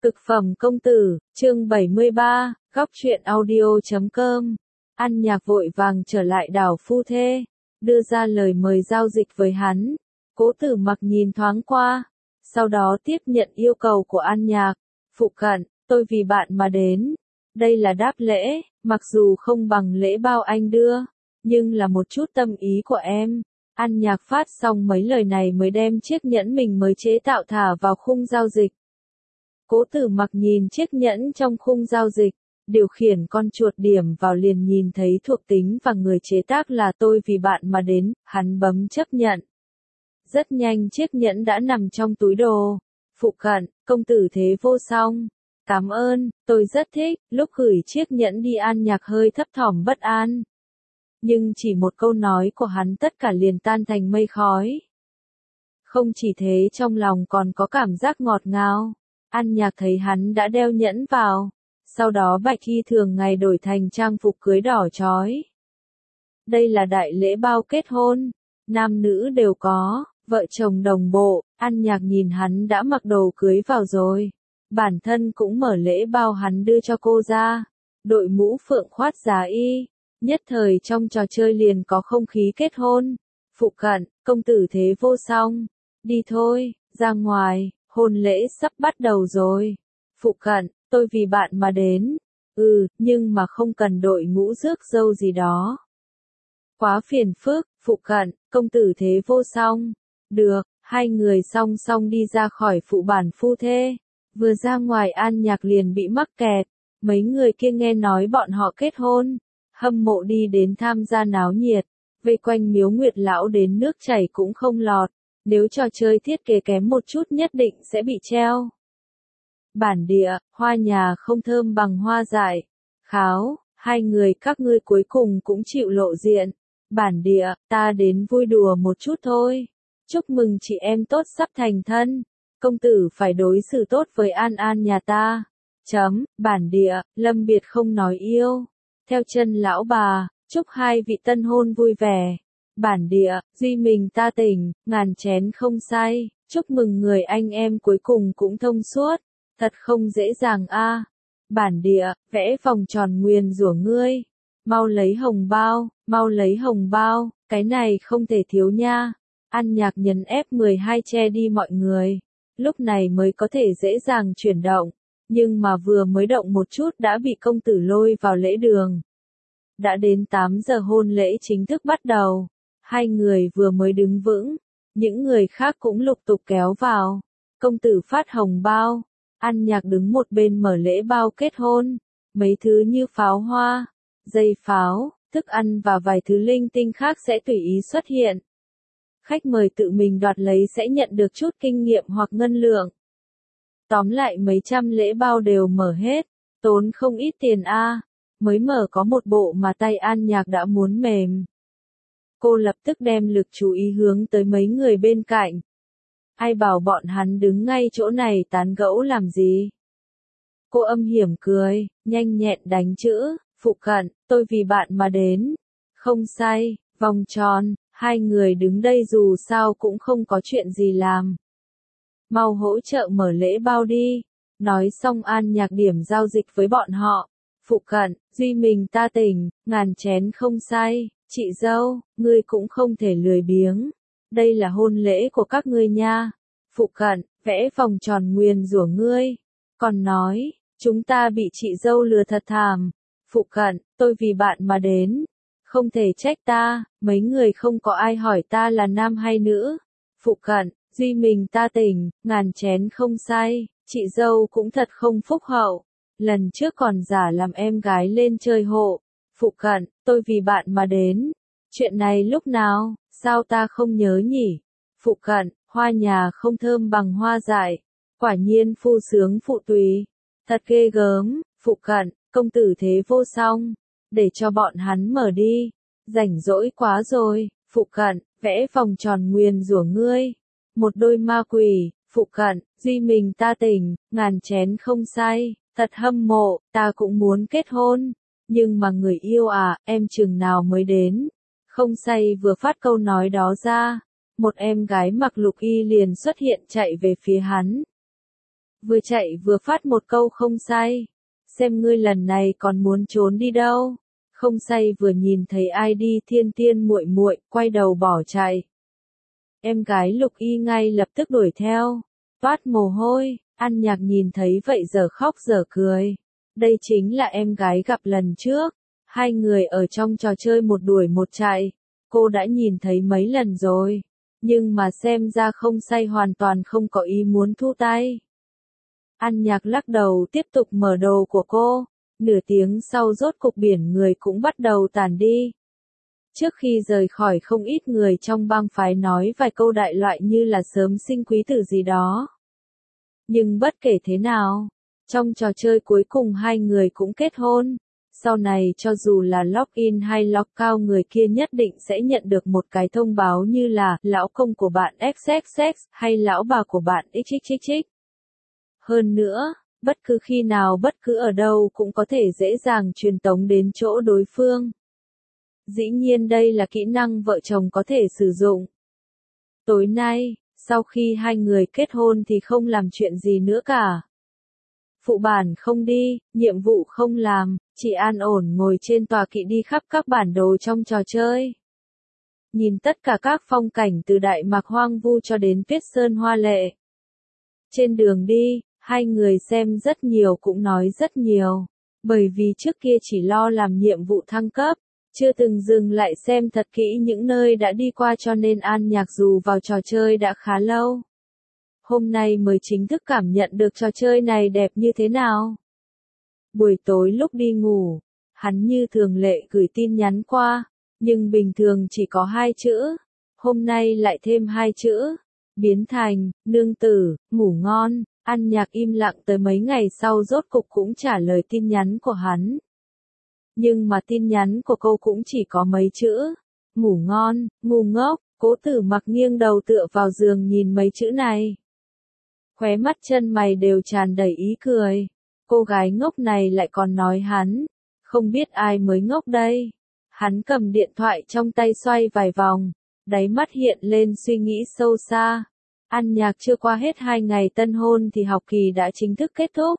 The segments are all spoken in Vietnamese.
Cực phẩm công tử, chương 73, góc truyện audio.com. An Nhạc vội vàng trở lại đảo phu thê, đưa ra lời mời giao dịch với hắn. Cố Tử Mặc nhìn thoáng qua, sau đó tiếp nhận yêu cầu của An Nhạc. Phụ cận, tôi vì bạn mà đến. Đây là đáp lễ, mặc dù không bằng lễ bao anh đưa, nhưng là một chút tâm ý của em. An Nhạc phát xong mấy lời này mới đem chiếc nhẫn mình mới chế tạo thả vào khung giao dịch. Cố Tử Mặc nhìn chiếc nhẫn trong khung giao dịch, điều khiển con chuột điểm vào liền nhìn thấy thuộc tính và người chế tác là tôi vì bạn mà đến, hắn bấm chấp nhận. Rất nhanh chiếc nhẫn đã nằm trong túi đồ. Phụ cận, công tử thế vô song. Cảm ơn, tôi rất thích, lúc gửi chiếc nhẫn đi An Nhạc hơi thấp thỏm bất an. Nhưng chỉ một câu nói của hắn tất cả liền tan thành mây khói. Không chỉ thế trong lòng còn có cảm giác ngọt ngào. An Nhạc thấy hắn đã đeo nhẫn vào, sau đó bạch y thường ngày đổi thành trang phục cưới đỏ chói. Đây là đại lễ bao kết hôn, nam nữ đều có, vợ chồng đồng bộ. An Nhạc nhìn hắn đã mặc đồ cưới vào rồi, bản thân cũng mở lễ bao hắn đưa cho cô ra, đội mũ phượng khoát giá y, nhất thời trong trò chơi liền có không khí kết hôn. Phụ cận, công tử thế vô song, đi thôi, ra ngoài. Hôn lễ sắp bắt đầu rồi. Phụ cận, tôi vì bạn mà đến. Nhưng mà không cần đội ngũ rước dâu gì đó. Quá phiền phức, phụ cận, công tử thế vô song. Được, hai người song song đi ra khỏi phụ bản phu thê. Vừa ra ngoài An Nhạc liền bị mắc kẹt. Mấy người kia nghe nói bọn họ kết hôn. Hâm mộ đi đến tham gia náo nhiệt. Vây quanh miếu Nguyệt Lão đến nước chảy cũng không lọt. Nếu trò chơi thiết kế kém một chút nhất định sẽ bị treo. Bản địa, hoa nhà không thơm bằng hoa dại. Kháo, hai người các ngươi cuối cùng cũng chịu lộ diện. Bản địa, ta đến vui đùa một chút thôi. Chúc mừng chị em tốt sắp thành thân. Công tử phải đối xử tốt với An An nhà ta. Bản địa, lâm biệt không nói yêu. Theo chân lão bà, chúc hai vị tân hôn vui vẻ. Bản địa, duy mình ta tỉnh, ngàn chén không say, chúc mừng người anh em cuối cùng cũng thông suốt, thật không dễ dàng a. Bản địa, vẽ vòng tròn nguyền rủa ngươi, mau lấy hồng bao, cái này không thể thiếu nha. An Nhạc nhấn F12 che đi mọi người, lúc này mới có thể dễ dàng chuyển động, nhưng mà vừa mới động một chút đã bị công tử lôi vào lễ đường. Đã đến 8 giờ hôn lễ chính thức bắt đầu. Hai người vừa mới đứng vững, những người khác cũng lục tục kéo vào. Công tử phát hồng bao, An Nhạc đứng một bên mở lễ bao kết hôn. Mấy thứ như pháo hoa, dây pháo, thức ăn và vài thứ linh tinh khác sẽ tùy ý xuất hiện. Khách mời tự mình đoạt lấy sẽ nhận được chút kinh nghiệm hoặc ngân lượng. Tóm lại mấy trăm lễ bao đều mở hết, tốn không ít tiền a. Mới mở có một bộ mà tay An Nhạc đã muốn mềm. Cô lập tức đem lực chú ý hướng tới mấy người bên cạnh. Ai bảo bọn hắn đứng ngay chỗ này tán gẫu làm gì? Cô âm hiểm cười, nhanh nhẹn đánh chữ, phụ cận, tôi vì bạn mà đến. Không sai, vòng tròn, hai người đứng đây dù sao cũng không có chuyện gì làm. Mau hỗ trợ mở lễ bao đi. Nói xong An Nhạc điểm giao dịch với bọn họ. Phụ cận, duy mình ta tỉnh, ngàn chén không say. Chị dâu, ngươi cũng không thể lười biếng. Đây là hôn lễ của các ngươi nha. Phụ cận, vẽ vòng tròn nguyền rủa ngươi. Còn nói, chúng ta bị chị dâu lừa thật thảm. Phụ cận, tôi vì bạn mà đến. Không thể trách ta, mấy người không có ai hỏi ta là nam hay nữ. Phụ cận, duy mình ta tỉnh, ngàn chén không say. Chị dâu cũng thật không phúc hậu. Lần trước còn giả làm em gái lên chơi hộ. Phụ cận, tôi vì bạn mà đến. Chuyện này lúc nào, sao ta không nhớ nhỉ? Phụ cận, hoa nhà không thơm bằng hoa dại. Quả nhiên phu sướng phụ tùy. Thật ghê gớm. Phụ cận, công tử thế vô song. Để cho bọn hắn mở đi. Rảnh rỗi quá rồi. Phụ cận, vẽ vòng tròn nguyền rủa ngươi. Một đôi ma quỷ. Phụ cận, duy mình ta tỉnh, ngàn chén không say. Thật hâm mộ, ta cũng muốn kết hôn. Nhưng mà người yêu à, em chừng nào mới đến? Không say vừa phát câu nói đó ra, một em gái mặc lục y liền xuất hiện chạy về phía hắn. Vừa chạy vừa phát một câu không say. Xem ngươi lần này còn muốn trốn đi đâu. Không say vừa nhìn thấy ai đi Thiên Tiên muội muội, quay đầu bỏ chạy. Em gái Lục Y ngay lập tức đuổi theo. Toát mồ hôi, An Nhạc nhìn thấy vậy giờ khóc giờ cười. Đây chính là em gái gặp lần trước. Hai người ở trong trò chơi một đuổi một chạy. Cô đã nhìn thấy mấy lần rồi. Nhưng mà xem ra không say hoàn toàn không có ý muốn thu tay. An Nhạc lắc đầu tiếp tục mở đồ của cô. Nửa tiếng sau rốt cục biển người cũng bắt đầu tản đi. Trước khi rời khỏi không ít người trong bang phái nói vài câu đại loại như là sớm sinh quý tử gì đó. Nhưng bất kể thế nào, trong trò chơi cuối cùng hai người cũng kết hôn. Sau này cho dù là login hay lockout người kia nhất định sẽ nhận được một cái thông báo như là lão công của bạn XXX hay lão bà của bạn XXXX. Hơn nữa, bất cứ khi nào bất cứ ở đâu cũng có thể dễ dàng truyền tống đến chỗ đối phương. Dĩ nhiên đây là kỹ năng vợ chồng có thể sử dụng. Tối nay, sau khi hai người kết hôn thì không làm chuyện gì nữa cả. Phụ bản không đi, nhiệm vụ không làm, chỉ an ổn ngồi trên tọa kỵ đi khắp các bản đồ trong trò chơi. Nhìn tất cả các phong cảnh từ Đại Mạc hoang vu cho đến Tuyết Sơn hoa lệ. Trên đường đi, hai người xem rất nhiều cũng nói rất nhiều. Bởi vì trước kia chỉ lo làm nhiệm vụ thăng cấp, chưa từng dừng lại xem thật kỹ những nơi đã đi qua cho nên An Nhạc dù vào trò chơi đã khá lâu. Hôm nay mới chính thức cảm nhận được trò chơi này đẹp như thế nào. Buổi tối lúc đi ngủ, hắn như thường lệ gửi tin nhắn qua, nhưng bình thường chỉ có 2 chữ. Hôm nay lại thêm 2 chữ, biến thành, nương tử, ngủ ngon. An Nhạc im lặng tới mấy ngày sau rốt cục cũng trả lời tin nhắn của hắn. Nhưng mà tin nhắn của cô cũng chỉ có mấy chữ, ngủ ngon, ngu ngốc. Cố Tử Mặc nghiêng đầu tựa vào giường nhìn mấy chữ này. Khóe mắt chân mày đều tràn đầy ý cười. Cô gái ngốc này lại còn nói hắn. Không biết ai mới ngốc đây. Hắn cầm điện thoại trong tay xoay vài vòng. Đáy mắt hiện lên suy nghĩ sâu xa. An Nhạc chưa qua hết 2 ngày tân hôn thì học kỳ đã chính thức kết thúc.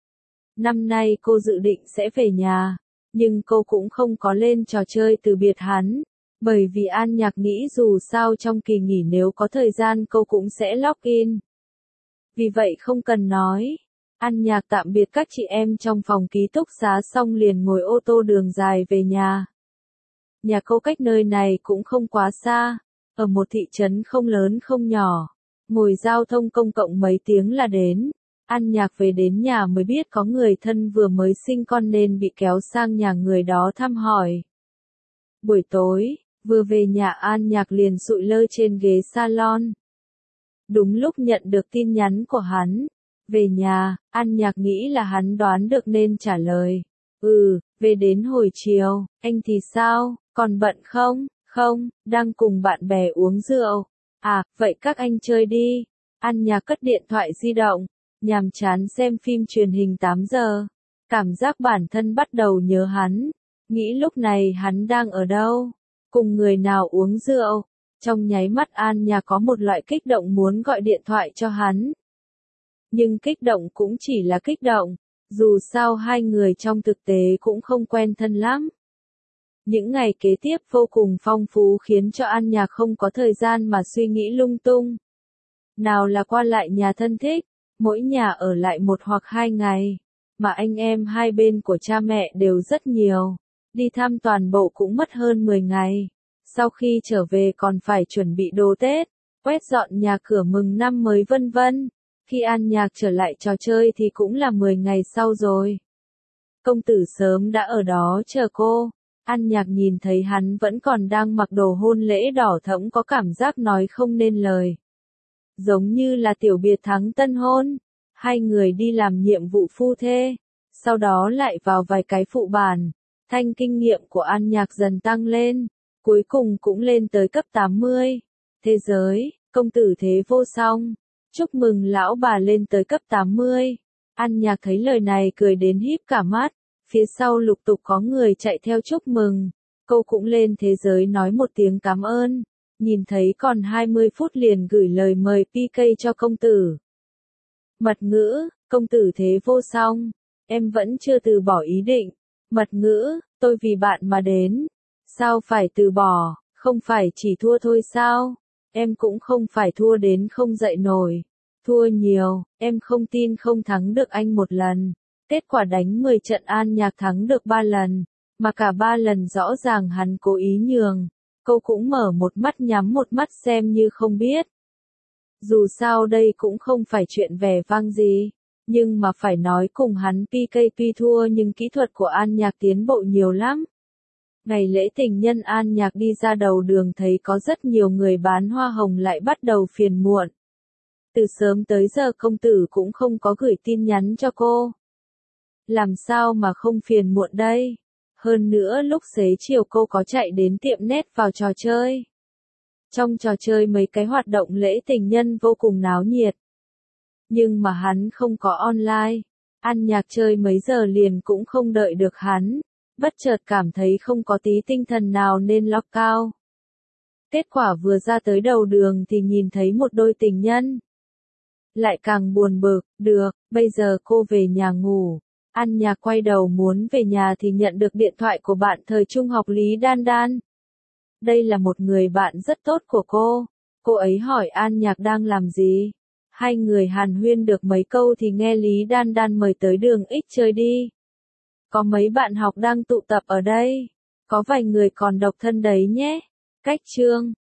Năm nay cô dự định sẽ về nhà. Nhưng cô cũng không có lên trò chơi từ biệt hắn. Bởi vì An Nhạc nghĩ dù sao trong kỳ nghỉ nếu có thời gian cô cũng sẽ login. Vì vậy không cần nói. An Nhạc tạm biệt các chị em trong phòng ký túc xá xong liền ngồi ô tô đường dài về nhà. Nhà cô cách nơi này cũng không quá xa. Ở một thị trấn không lớn không nhỏ. Ngồi giao thông công cộng mấy tiếng là đến. An Nhạc về đến nhà mới biết có người thân vừa mới sinh con nên bị kéo sang nhà người đó thăm hỏi. Buổi tối, vừa về nhà An Nhạc liền sụi lơ trên ghế salon. Đúng lúc nhận được tin nhắn của hắn. Về nhà, An Nhạc nghĩ là hắn đoán được nên trả lời. Về đến hồi chiều, anh thì sao, còn bận không? Không, đang cùng bạn bè uống rượu. À, vậy các anh chơi đi. An Nhạc cất điện thoại di động, nhàm chán xem phim truyền hình 8 giờ. Cảm giác bản thân bắt đầu nhớ hắn. Nghĩ lúc này hắn đang ở đâu? Cùng người nào uống rượu? Trong nháy mắt An Nhạc có một loại kích động muốn gọi điện thoại cho hắn. Nhưng kích động cũng chỉ là kích động. Dù sao hai người trong thực tế cũng không quen thân lắm. Những ngày kế tiếp vô cùng phong phú khiến cho An Nhạc không có thời gian mà suy nghĩ lung tung. Nào là qua lại nhà thân thích, mỗi nhà ở lại 1 hoặc 2 ngày, mà anh em hai bên của cha mẹ đều rất nhiều. Đi thăm toàn bộ cũng mất hơn 10 ngày. Sau khi trở về còn phải chuẩn bị đồ Tết, quét dọn nhà cửa mừng năm mới vân vân. Khi An Nhạc trở lại trò chơi thì cũng là 10 ngày sau rồi. Công tử sớm đã ở đó chờ cô. An Nhạc nhìn thấy hắn vẫn còn đang mặc đồ hôn lễ đỏ thẫm có cảm giác nói không nên lời. Giống như là tiểu biệt thắng tân hôn. Hai người đi làm nhiệm vụ phu thê. Sau đó lại vào vài cái phụ bản. Thanh kinh nghiệm của An Nhạc dần tăng lên. Cuối cùng cũng lên tới cấp 80. Thế giới, công tử thế vô song. Chúc mừng lão bà lên tới cấp 80. An Nhạc thấy lời này cười đến híp cả mắt. Phía sau lục tục có người chạy theo chúc mừng. Cô cũng lên thế giới nói một tiếng cảm ơn. Nhìn thấy còn 20 phút liền gửi lời mời PK cho công tử. Mật ngữ, Công tử thế vô song, em vẫn chưa từ bỏ ý định. Mật ngữ, tôi vì bạn mà đến. Sao phải từ bỏ, không phải chỉ thua thôi sao? Em cũng không phải thua đến không dậy nổi. Thua nhiều, em không tin không thắng được anh một lần. Kết quả đánh 10 trận An Nhạc thắng được 3 lần, mà cả 3 lần rõ ràng hắn cố ý nhường. Cô cũng mở một mắt nhắm một mắt xem như không biết. Dù sao đây cũng không phải chuyện vẻ vang gì, nhưng mà phải nói cùng hắn PK tuy thua nhưng kỹ thuật của An Nhạc tiến bộ nhiều lắm. Ngày lễ tình nhân An Nhạc đi ra đầu đường thấy có rất nhiều người bán hoa hồng lại bắt đầu phiền muộn. Từ sớm tới giờ công tử cũng không có gửi tin nhắn cho cô. Làm sao mà không phiền muộn đây? Hơn nữa lúc xế chiều cô có chạy đến tiệm net vào trò chơi. Trong trò chơi mấy cái hoạt động lễ tình nhân vô cùng náo nhiệt. Nhưng mà hắn không có online. An Nhạc chơi mấy giờ liền cũng không đợi được hắn. Bất chợt cảm thấy không có tí tinh thần nào nên lock cao. Kết quả vừa ra tới đầu đường thì nhìn thấy một đôi tình nhân. Lại càng buồn bực, được, bây giờ cô về nhà ngủ. An Nhạc quay đầu muốn về nhà thì nhận được điện thoại của bạn thời trung học Lý Đan Đan. Đây là một người bạn rất tốt của cô. Cô ấy hỏi An Nhạc đang làm gì. Hai người hàn huyên được mấy câu thì nghe Lý Đan Đan mời tới đường X chơi đi. Có mấy bạn học đang tụ tập ở đây. Có vài người còn độc thân đấy nhé. Cách chương